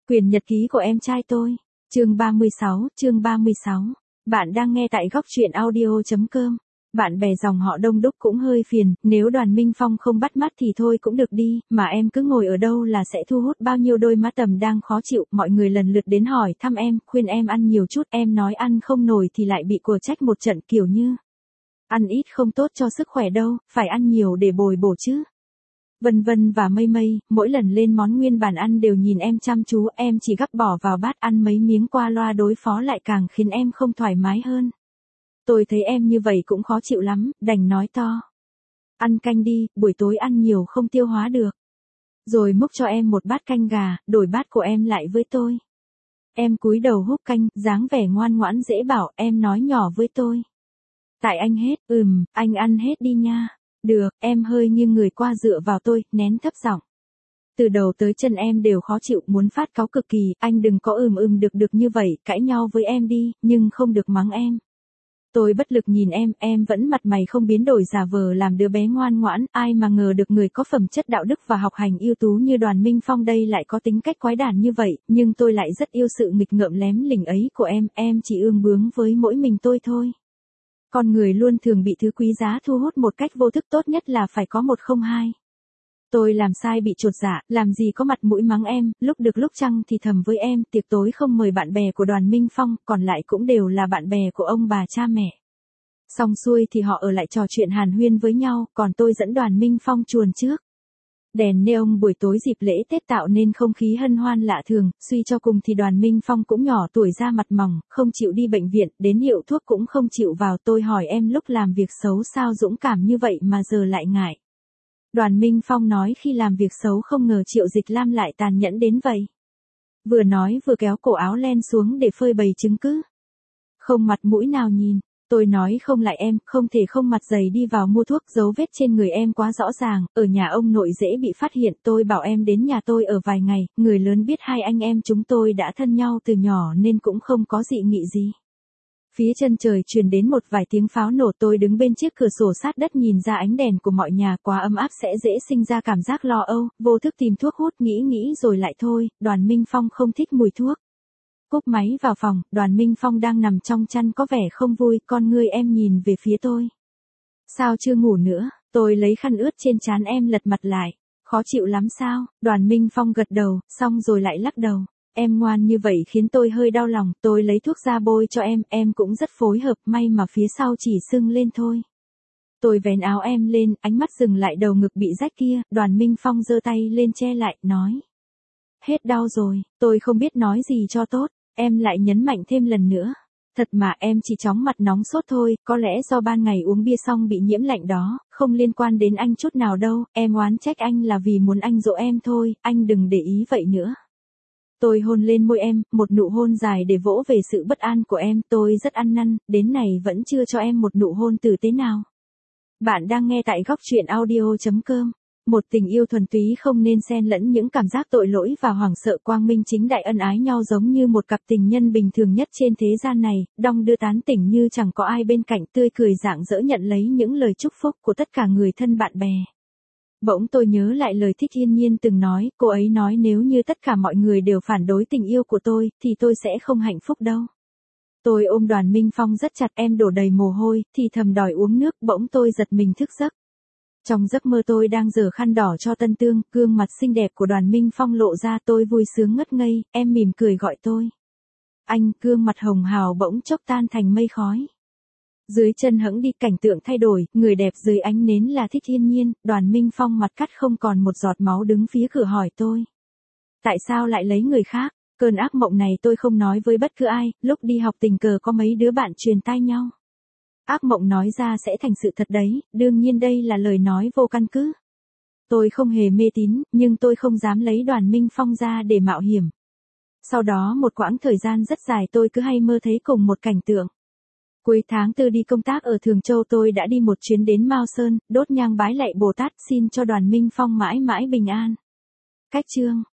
Quyền nhật ký của em trai tôi. Chương 36. Bạn đang nghe tại góc truyện audio.com. Bạn bè dòng họ đông đúc cũng hơi phiền, nếu Đoàn Minh Phong không bắt mắt thì thôi cũng được đi, mà em cứ ngồi ở đâu là sẽ thu hút bao nhiêu đôi má tầm đang khó chịu, mọi người lần lượt đến hỏi thăm em, khuyên em ăn nhiều chút, em nói ăn không nổi thì lại bị của trách một trận kiểu như ăn ít không tốt cho sức khỏe đâu, phải ăn nhiều để bồi bổ chứ. Vân vân và mây mây, mỗi lần lên món nguyên bản ăn đều nhìn em chăm chú, em chỉ gắp bỏ vào bát ăn mấy miếng qua loa đối phó lại càng khiến em không thoải mái hơn. Tôi thấy em như vậy cũng khó chịu lắm, đành nói to. Ăn canh đi, buổi tối ăn nhiều không tiêu hóa được. Rồi múc cho em một bát canh gà, đổi bát của em lại với tôi. Em cúi đầu húp canh, dáng vẻ ngoan ngoãn dễ bảo, em nói nhỏ với tôi. Tại anh hết, anh ăn hết đi nha. Được, em hơi nghiêng người qua dựa vào tôi, nén thấp giọng. Từ đầu tới chân em đều khó chịu, muốn phát cáu cực kỳ, anh đừng có được như vậy, cãi nhau với em đi, nhưng không được mắng em. Tôi bất lực nhìn em vẫn mặt mày không biến đổi giả vờ làm đứa bé ngoan ngoãn, ai mà ngờ được người có phẩm chất đạo đức và học hành ưu tú như Đoàn Minh Phong đây lại có tính cách quái đản như vậy, nhưng tôi lại rất yêu sự nghịch ngợm lém lỉnh ấy của em chỉ ương bướng với mỗi mình tôi thôi. Con người luôn thường bị thứ quý giá thu hút một cách vô thức, tốt nhất là phải có một không hai. Tôi làm sai bị chột dạ, làm gì có mặt mũi mắng em, lúc được lúc chăng thì thầm với em, tiệc tối không mời bạn bè của Đoàn Minh Phong, còn lại cũng đều là bạn bè của ông bà cha mẹ. Xong xuôi thì họ ở lại trò chuyện hàn huyên với nhau, còn tôi dẫn Đoàn Minh Phong chuồn trước. Đèn neon buổi tối dịp lễ Tết tạo nên không khí hân hoan lạ thường, suy cho cùng thì Đoàn Minh Phong cũng nhỏ tuổi ra mặt mỏng, không chịu đi bệnh viện, đến hiệu thuốc cũng không chịu vào. Tôi hỏi em lúc làm việc xấu sao dũng cảm như vậy mà giờ lại ngại. Đoàn Minh Phong nói khi làm việc xấu không ngờ Triệu Dịch Lam lại tàn nhẫn đến vậy. Vừa nói vừa kéo cổ áo len xuống để phơi bày chứng cứ. Không mặt mũi nào nhìn. Tôi nói không lại em, không thể không mặt dày đi vào mua thuốc, dấu vết trên người em quá rõ ràng, ở nhà ông nội dễ bị phát hiện, tôi bảo em đến nhà tôi ở vài ngày, người lớn biết hai anh em chúng tôi đã thân nhau từ nhỏ nên cũng không có dị nghị gì. Phía chân trời truyền đến một vài tiếng pháo nổ, tôi đứng bên chiếc cửa sổ sát đất nhìn ra ánh đèn của mọi nhà quá ấm áp sẽ dễ sinh ra cảm giác lo âu, vô thức tìm thuốc hút nghĩ rồi lại thôi, Đoàn Minh Phong không thích mùi thuốc. Cúp máy vào phòng, Đoàn Minh Phong đang nằm trong chăn có vẻ không vui, con ngươi em nhìn về phía tôi. Sao chưa ngủ nữa, tôi lấy khăn ướt trên trán em lật mặt lại. Khó chịu lắm sao, Đoàn Minh Phong gật đầu, xong rồi lại lắc đầu. Em ngoan như vậy khiến tôi hơi đau lòng, tôi lấy thuốc ra bôi cho em cũng rất phối hợp, may mà phía sau chỉ sưng lên thôi. Tôi vén áo em lên, ánh mắt dừng lại đầu ngực bị rách kia, Đoàn Minh Phong giơ tay lên che lại, nói. Hết đau rồi, tôi không biết nói gì cho tốt. Em lại nhấn mạnh thêm lần nữa. Thật mà em chỉ chóng mặt nóng sốt thôi, có lẽ do ban ngày uống bia xong bị nhiễm lạnh đó, không liên quan đến anh chút nào đâu, em oán trách anh là vì muốn anh dỗ em thôi, anh đừng để ý vậy nữa. Tôi hôn lên môi em, một nụ hôn dài để vỗ về sự bất an của em, tôi rất ăn năn, đến này vẫn chưa cho em một nụ hôn tử tế nào. Bạn đang nghe tại góc truyện audio.com. Một tình yêu thuần túy không nên xen lẫn những cảm giác tội lỗi và hoảng sợ, quang minh chính đại ân ái nhau giống như một cặp tình nhân bình thường nhất trên thế gian này, đong đưa tán tỉnh như chẳng có ai bên cạnh, tươi cười rạng rỡ nhận lấy những lời chúc phúc của tất cả người thân bạn bè. Bỗng tôi nhớ lại lời Thích Thiên Nhiên từng nói, cô ấy nói nếu như tất cả mọi người đều phản đối tình yêu của tôi, thì tôi sẽ không hạnh phúc đâu. Tôi ôm Đoàn Minh Phong rất chặt, em đổ đầy mồ hôi, thì thầm đòi uống nước, bỗng tôi giật mình thức giấc. Trong giấc mơ tôi đang giở khăn đỏ cho Tân Tương, gương mặt xinh đẹp của Đoàn Minh Phong lộ ra, tôi vui sướng ngất ngây, em mỉm cười gọi tôi. Anh, gương mặt hồng hào bỗng chốc tan thành mây khói. Dưới chân hẫng đi, cảnh tượng thay đổi, người đẹp dưới ánh nến là Thích Thiên Nhiên, Đoàn Minh Phong mặt cắt không còn một giọt máu đứng phía cửa hỏi tôi. Tại sao lại lấy người khác? Cơn ác mộng này tôi không nói với bất cứ ai, lúc đi học tình cờ có mấy đứa bạn truyền tai nhau. Ác mộng nói ra sẽ thành sự thật đấy, đương nhiên đây là lời nói vô căn cứ. Tôi không hề mê tín, nhưng tôi không dám lấy Đoàn Minh Phong ra để mạo hiểm. Sau đó một quãng thời gian rất dài tôi cứ hay mơ thấy cùng một cảnh tượng. Cuối tháng 4 đi công tác ở Thường Châu, tôi đã đi một chuyến đến Mao Sơn, đốt nhang bái lạy Bồ Tát xin cho Đoàn Minh Phong mãi mãi bình an. Cách chương.